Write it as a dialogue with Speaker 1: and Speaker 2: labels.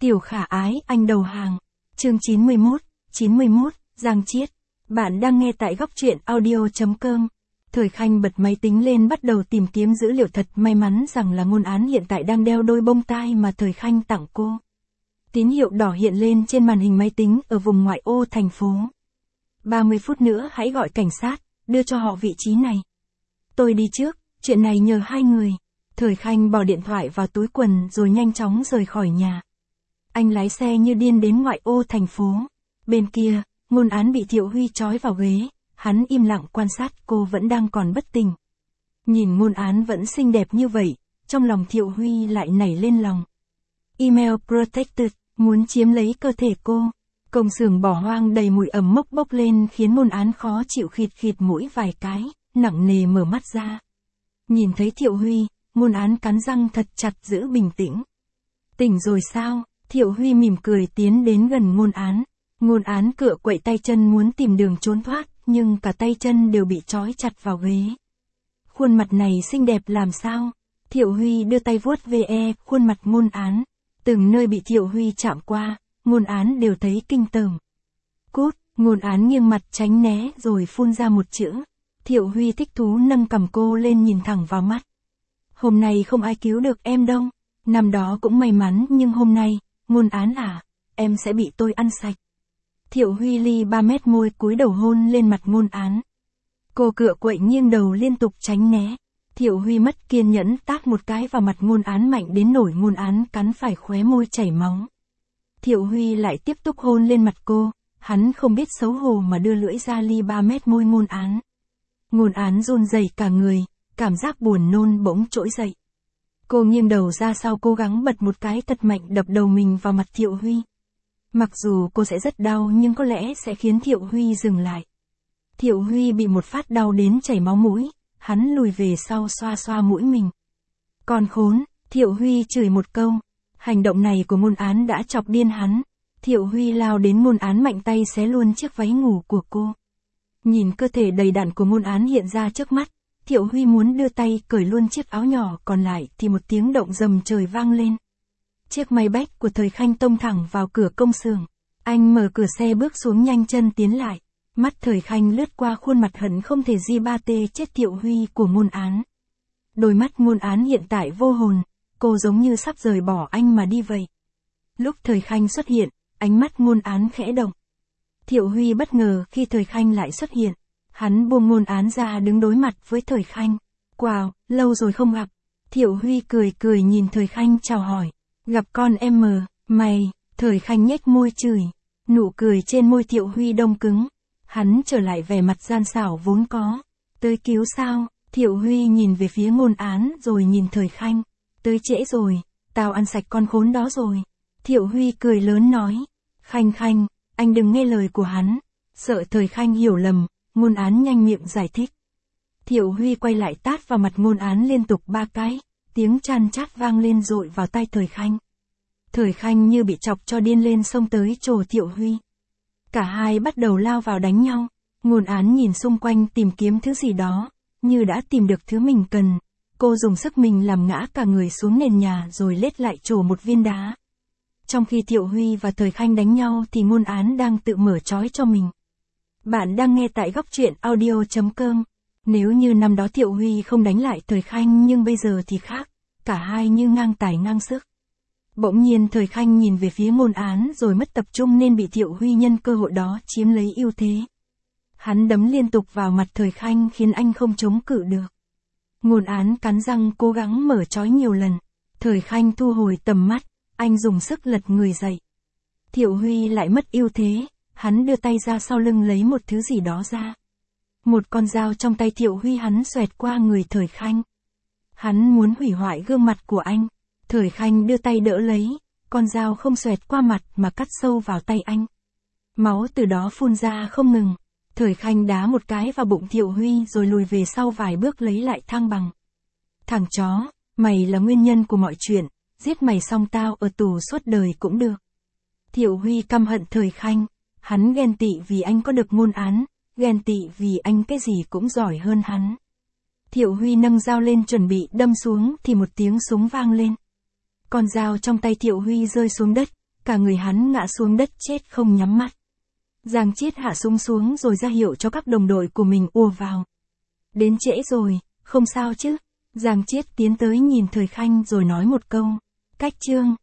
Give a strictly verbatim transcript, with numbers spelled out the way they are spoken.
Speaker 1: Tiểu khả ái, anh đầu hàng. Chương chín mươi mốt, chín mươi mốt, Giang Chiết. Bạn đang nghe tại góc truyện audio.com. Thời Khanh bật máy tính lên bắt đầu tìm kiếm dữ liệu thật, may mắn rằng là Ngôn Án hiện tại đang đeo đôi bông tai mà Thời Khanh tặng cô. Tín hiệu đỏ hiện lên trên màn hình máy tính ở vùng ngoại ô thành phố. ba mươi phút nữa hãy gọi cảnh sát, đưa cho họ vị trí này. Tôi đi trước, chuyện này nhờ hai người. Thời Khanh bỏ điện thoại vào túi quần rồi nhanh chóng rời khỏi nhà. Anh lái xe như điên đến ngoại ô thành phố. Bên kia, Ngôn Án bị Thiệu Huy trói vào ghế, hắn im lặng quan sát cô vẫn đang còn bất tỉnh. Nhìn Ngôn Án vẫn xinh đẹp như vậy, trong lòng Thiệu Huy lại nảy lên lòng. Email protected, muốn chiếm lấy cơ thể cô. Công xưởng bỏ hoang đầy mùi ẩm mốc bốc lên khiến Ngôn Án khó chịu, khịt khịt mũi vài cái, nặng nề mở mắt ra. Nhìn thấy Thiệu Huy, Ngôn Án cắn răng thật chặt giữ bình tĩnh. Tỉnh rồi sao? Thiệu Huy mỉm cười tiến đến gần Ngôn Án. Ngôn Án cựa quậy tay chân muốn tìm đường trốn thoát, nhưng cả tay chân đều bị trói chặt vào ghế. Khuôn mặt này xinh đẹp làm sao? Thiệu Huy đưa tay vuốt ve khuôn mặt Ngôn Án. Từng nơi bị Thiệu Huy chạm qua, Ngôn Án đều thấy kinh tởm. Cút, Ngôn Án nghiêng mặt tránh né rồi phun ra một chữ. Thiệu Huy thích thú nâng cằm cô lên nhìn thẳng vào mắt. Hôm nay không ai cứu được em đâu. Năm đó cũng may mắn nhưng hôm nay, Ngôn Án à, em sẽ bị tôi ăn sạch. Thiệu Huy ly ba mét môi cúi đầu hôn lên mặt Ngôn Án. Cô cựa quậy nghiêng đầu liên tục tránh né. Thiệu Huy mất kiên nhẫn tát một cái vào mặt Ngôn Án mạnh đến nổi Ngôn Án cắn phải khóe môi chảy máu. Thiệu Huy lại tiếp tục hôn lên mặt cô, hắn không biết xấu hổ mà đưa lưỡi ra ly ba mét môi Ngôn Án. Ngôn Án run rẩy cả người, cảm giác buồn nôn bỗng trỗi dậy. Cô nghiêng đầu ra sau cố gắng bật một cái thật mạnh đập đầu mình vào mặt Thiệu Huy. Mặc dù cô sẽ rất đau nhưng có lẽ sẽ khiến Thiệu Huy dừng lại. Thiệu Huy bị một phát đau đến chảy máu mũi, hắn lùi về sau xoa xoa mũi mình. Con khốn, Thiệu Huy chửi một câu. Hành động này của Ngôn Án đã chọc điên hắn. Thiệu Huy lao đến Ngôn Án mạnh tay xé luôn chiếc váy ngủ của cô. Nhìn cơ thể đầy đặn của Ngôn Án hiện ra trước mắt, Thiệu Huy muốn đưa tay cởi luôn chiếc áo nhỏ còn lại thì một tiếng động rầm trời vang lên. Chiếc Maybach của Thời Khanh tông thẳng vào cửa công xưởng. Anh mở cửa xe bước xuống nhanh chân tiến lại. Mắt Thời Khanh lướt qua khuôn mặt hận không thể di ba tê chết Thiệu Huy của Ngôn Án. Đôi mắt Ngôn Án hiện tại vô hồn, cô giống như sắp rời bỏ anh mà đi vậy. Lúc Thời Khanh xuất hiện, ánh mắt Ngôn Án khẽ động. Thiệu Huy bất ngờ khi Thời Khanh lại xuất hiện. Hắn buông Ngôn Án ra đứng đối mặt với Thời Khanh. Wow, lâu rồi không gặp. Thiệu Huy cười cười nhìn Thời Khanh chào hỏi. Gặp con em mờ, mày, Thời Khanh nhếch môi chửi. Nụ cười trên môi Thiệu Huy đông cứng. Hắn trở lại vẻ mặt gian xảo vốn có. Tới cứu sao? Thiệu Huy nhìn về phía Ngôn Án rồi nhìn Thời Khanh. Tới trễ rồi, tao ăn sạch con khốn đó rồi. Thiệu Huy cười lớn nói. Khanh Khanh, anh đừng nghe lời của hắn. Sợ Thời Khanh hiểu lầm, Ngôn Án nhanh miệng giải thích. Thiệu Huy quay lại tát vào mặt Ngôn Án liên tục ba cái. Tiếng chan chát vang lên dội vào tai Thời Khanh. Thời Khanh như bị chọc cho điên lên xông tới trồ Thiệu Huy. Cả hai bắt đầu lao vào đánh nhau. Ngôn Án nhìn xung quanh tìm kiếm thứ gì đó, như đã tìm được thứ mình cần. Cô dùng sức mình làm ngã cả người xuống nền nhà rồi lết lại trồ một viên đá. Trong khi Thiệu Huy và Thời Khanh đánh nhau thì Ngôn Án đang tự mở trói cho mình. Bạn đang nghe tại góc truyện audio.com. Nếu như năm đó Thiệu Huy không đánh lại Thời Khanh nhưng bây giờ thì khác, cả hai như ngang tài ngang sức. Bỗng nhiên Thời Khanh nhìn về phía Ngôn Án rồi mất tập trung nên bị Thiệu Huy nhân cơ hội đó chiếm lấy ưu thế. Hắn đấm liên tục vào mặt Thời Khanh khiến anh không chống cự được. Ngôn Án cắn răng cố gắng mở trói nhiều lần. Thời Khanh thu hồi tầm mắt, anh dùng sức lật người dậy. Thiệu Huy lại mất ưu thế, hắn đưa tay ra sau lưng lấy một thứ gì đó ra. Một con dao trong tay Thiệu Huy hắn xoẹt qua người Thời Khanh. Hắn muốn hủy hoại gương mặt của anh. Thời Khanh đưa tay đỡ lấy, con dao không xoẹt qua mặt mà cắt sâu vào tay anh. Máu từ đó phun ra không ngừng. Thời Khanh đá một cái vào bụng Thiệu Huy rồi lùi về sau vài bước lấy lại thăng bằng. Thằng chó, mày là nguyên nhân của mọi chuyện, giết mày xong tao ở tù suốt đời cũng được. Thiệu Huy căm hận Thời Khanh, hắn ghen tị vì anh có được Ngôn Án, ghen tị vì anh cái gì cũng giỏi hơn hắn. Thiệu Huy nâng dao lên chuẩn bị đâm xuống thì một tiếng súng vang lên. Con dao trong tay Thiệu Huy rơi xuống đất, cả người hắn ngã xuống đất chết không nhắm mắt. Giang Chiết hạ súng xuống rồi ra hiệu cho các đồng đội của mình ùa vào. Đến trễ rồi, không sao chứ? Giang Chiết tiến tới nhìn Thời Khanh rồi nói một câu. Cách Trương,